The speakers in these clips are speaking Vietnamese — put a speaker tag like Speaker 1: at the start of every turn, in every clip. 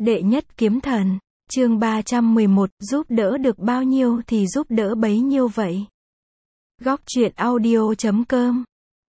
Speaker 1: Đệ nhất kiếm thần, chương 311, giúp đỡ được bao nhiêu thì giúp đỡ bấy nhiêu vậy. Góc truyện audio.com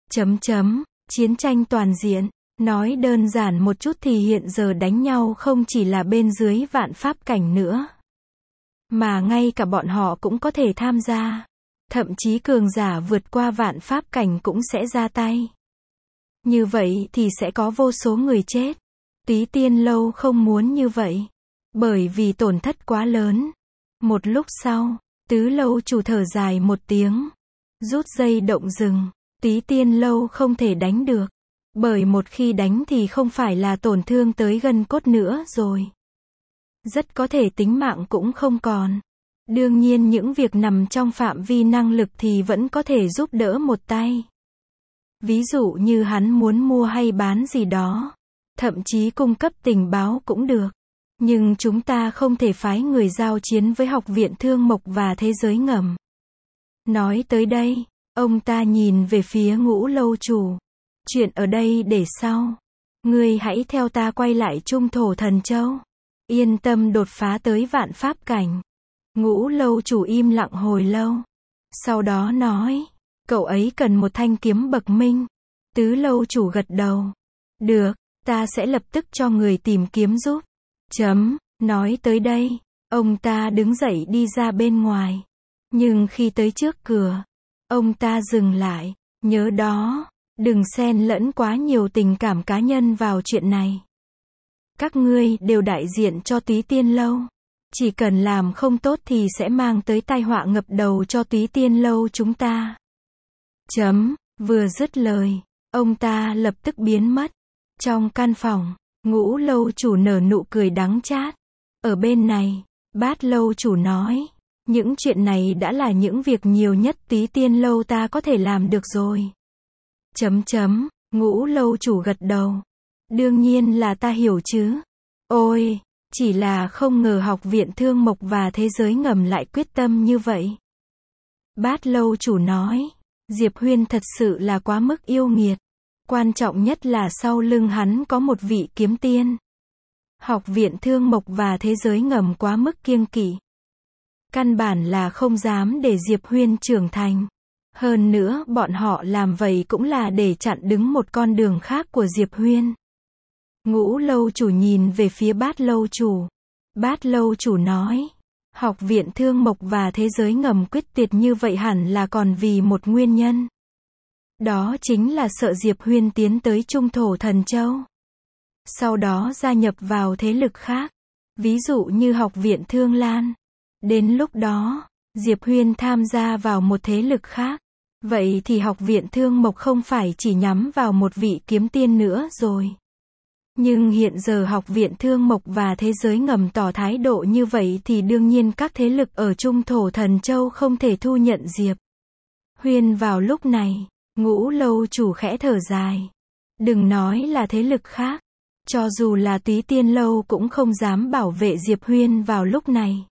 Speaker 1: Chiến tranh toàn diện. Nói đơn giản một chút thì hiện giờ đánh nhau không chỉ là bên dưới vạn pháp cảnh nữa, mà ngay cả bọn họ cũng có thể tham gia. Thậm chí cường giả vượt qua vạn pháp cảnh cũng sẽ ra tay. Như vậy thì sẽ có vô số người chết. Túy Tiên Lâu không muốn như vậy, bởi vì tổn thất quá lớn. Một lúc sau, Tứ Lâu chủ thở dài một tiếng, rút dây động rừng. Túy Tiên Lâu không thể đánh được, bởi một khi đánh thì không phải là tổn thương tới gân cốt nữa rồi, rất có thể tính mạng cũng không còn. Đương nhiên những việc nằm trong phạm vi năng lực thì vẫn có thể giúp đỡ một tay. Ví dụ như hắn muốn mua hay bán gì đó, thậm chí cung cấp tình báo cũng được. Nhưng chúng ta không thể phái người giao chiến với Học viện Thương Mộc và Thế giới ngầm. Nói tới đây, ông ta nhìn về phía Ngũ Lâu chủ. Chuyện ở đây để sau. Ngươi hãy theo ta quay lại Trung Thổ Thần Châu. Yên tâm đột phá tới vạn pháp cảnh. Ngũ Lâu chủ im lặng hồi lâu. Sau đó nói, cậu ấy cần một thanh kiếm bậc minh. Tứ Lâu chủ gật đầu. Được, ta sẽ lập tức cho người tìm kiếm giúp. Nói tới đây, ông ta đứng dậy đi ra bên ngoài. Nhưng khi tới trước cửa, ông ta dừng lại. Nhớ đó, đừng xen lẫn quá nhiều tình cảm cá nhân vào chuyện này. Các ngươi đều đại diện cho Túy Tiên Lâu. Chỉ cần làm không tốt thì sẽ mang tới tai họa ngập đầu cho Túy Tiên Lâu chúng ta. Vừa dứt lời, ông ta lập tức biến mất. Trong căn phòng, Ngũ Lâu chủ nở nụ cười đắng chát. Ở bên này, Bát Lâu chủ nói, những chuyện này đã là những việc nhiều nhất Túy Tiên Lâu ta có thể làm được rồi. Ngũ Lâu chủ gật đầu. Đương nhiên là ta hiểu chứ. Ôi, chỉ là không ngờ Học viện Thương Mộc và Thế giới ngầm lại quyết tâm như vậy. Bát Lâu chủ nói, Diệp Huyên thật sự là quá mức yêu nghiệt. Quan trọng nhất là sau lưng hắn có một vị kiếm tiên. Học viện Thương Mộc và Thế giới ngầm quá mức kiêng kỵ. Căn bản là không dám để Diệp Huyên trưởng thành. Hơn nữa bọn họ làm vậy cũng là để chặn đứng một con đường khác của Diệp Huyên. Ngũ Lâu chủ nhìn về phía Bát Lâu chủ. Bát Lâu chủ nói, Học viện Thương Mộc và Thế giới ngầm quyết tuyệt như vậy hẳn là còn vì một nguyên nhân. Đó chính là sợ Diệp Huyên tiến tới Trung Thổ Thần Châu. Sau đó gia nhập vào thế lực khác. Ví dụ như Học viện Thương Lan. Đến lúc đó, Diệp Huyên tham gia vào một thế lực khác. Vậy thì Học viện Thương Mộc không phải chỉ nhắm vào một vị kiếm tiên nữa rồi. Nhưng hiện giờ Học viện Thương Mộc và Thế giới ngầm tỏ thái độ như vậy thì đương nhiên các thế lực ở Trung Thổ Thần Châu không thể thu nhận Diệp Huyên vào lúc này. Ngũ Lâu chủ khẽ thở dài. Đừng nói là thế lực khác. Cho dù là Túy Tiên Lâu cũng không dám bảo vệ Diệp Huyên vào lúc này.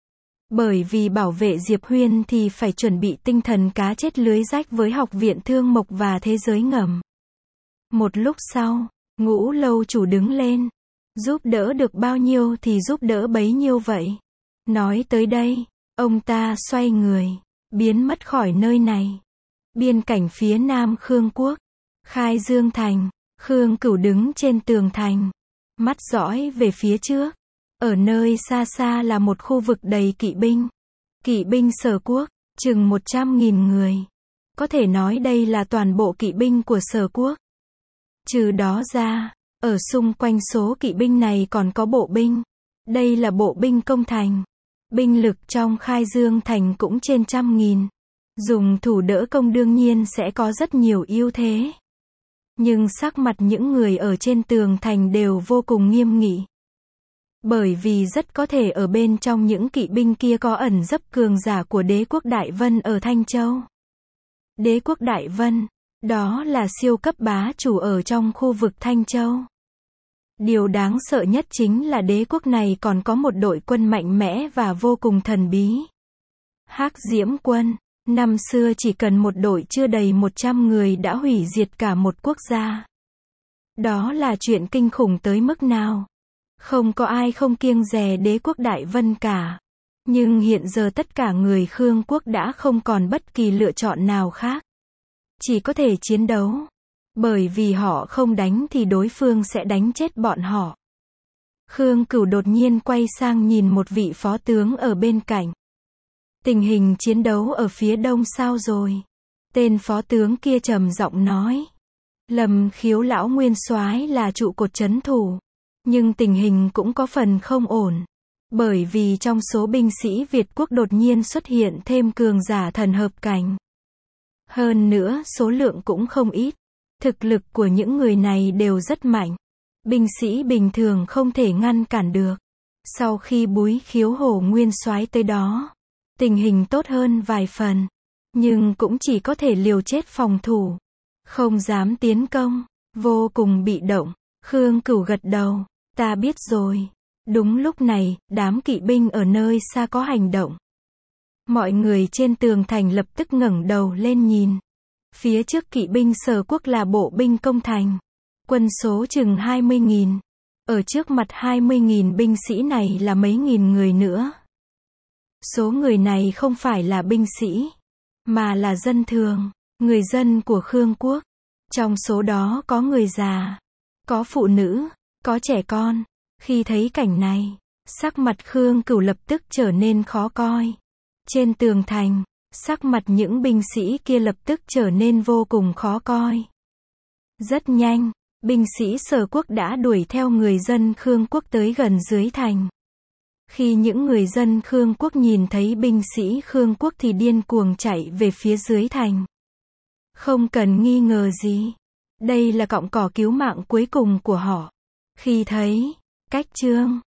Speaker 1: Bởi vì bảo vệ Diệp Huyên thì phải chuẩn bị tinh thần cá chết lưới rách với Học viện Thương Mộc và Thế giới ngầm. Một lúc sau, Ngũ Lâu chủ đứng lên. Giúp đỡ được bao nhiêu thì giúp đỡ bấy nhiêu vậy. Nói tới đây, ông ta xoay người, biến mất khỏi nơi này. Biên cảnh phía nam Khương Quốc, Khai Dương Thành. Khương Cửu đứng trên tường thành, mắt dõi về phía trước. Ở nơi xa xa là một khu vực đầy kỵ binh. Kỵ binh Sở Quốc, chừng 100.000 người. Có thể nói đây là toàn bộ kỵ binh của Sở Quốc. Trừ đó ra, ở xung quanh số kỵ binh này còn có bộ binh. Đây là bộ binh công thành. Binh lực trong Khai Dương Thành cũng trên 100.000. Dùng thủ đỡ công đương nhiên sẽ có rất nhiều ưu thế. Nhưng sắc mặt những người ở trên tường thành đều vô cùng nghiêm nghị. Bởi vì rất có thể ở bên trong những kỵ binh kia có ẩn dấp cường giả của Đế quốc Đại Vân ở Thanh Châu. Đế quốc Đại Vân, đó là siêu cấp bá chủ ở trong khu vực Thanh Châu. Điều đáng sợ nhất chính là đế quốc này còn có một đội quân mạnh mẽ và vô cùng thần bí. Hắc Diễm quân. Năm xưa chỉ cần một đội chưa đầy 100 người đã hủy diệt cả một quốc gia. Đó là chuyện kinh khủng tới mức nào? Không có ai không kiêng dè đế quốc Đại Vân cả. Nhưng hiện giờ tất cả người Khương quốc đã không còn bất kỳ lựa chọn nào khác. Chỉ có thể chiến đấu. Bởi vì họ không đánh thì đối phương sẽ đánh chết bọn họ. Khương Cửu đột nhiên quay sang nhìn một vị phó tướng ở bên cạnh. Tình hình chiến đấu ở phía đông sao rồi? Tên phó tướng kia trầm giọng nói. Lâm Khiếu lão nguyên soái là trụ cột trấn thủ. Nhưng tình hình cũng có phần không ổn. Bởi vì trong số binh sĩ Việt quốc đột nhiên xuất hiện thêm cường giả thần hợp cảnh. Hơn nữa số lượng cũng không ít. Thực lực của những người này đều rất mạnh. Binh sĩ bình thường không thể ngăn cản được. Sau khi Búi Khiếu Hổ nguyên soái tới đó, tình hình tốt hơn vài phần. Nhưng cũng chỉ có thể liều chết phòng thủ. Không dám tiến công. Vô cùng bị động. Khương Cửu gật đầu. Ta biết rồi. Đúng lúc này, đám kỵ binh ở nơi xa có hành động. Mọi người trên tường thành lập tức ngẩng đầu lên nhìn. Phía trước kỵ binh Sở quốc là bộ binh công thành. Quân số chừng 20.000. Ở trước mặt 20.000 binh sĩ này là mấy nghìn người nữa. Số người này không phải là binh sĩ, mà là dân thường, người dân của Khương quốc. Trong số đó có người già, có phụ nữ, có trẻ con. Khi thấy cảnh này, sắc mặt Khương Cửu lập tức trở nên khó coi. Trên tường thành, sắc mặt những binh sĩ kia lập tức trở nên vô cùng khó coi. Rất nhanh, binh sĩ Sở quốc đã đuổi theo người dân Khương quốc tới gần dưới thành. Khi những người dân Khương quốc nhìn thấy binh sĩ Khương quốc thì điên cuồng chạy về phía dưới thành. Không cần nghi ngờ gì. Đây là cọng cỏ cứu mạng cuối cùng của họ. Khi thấy cách chương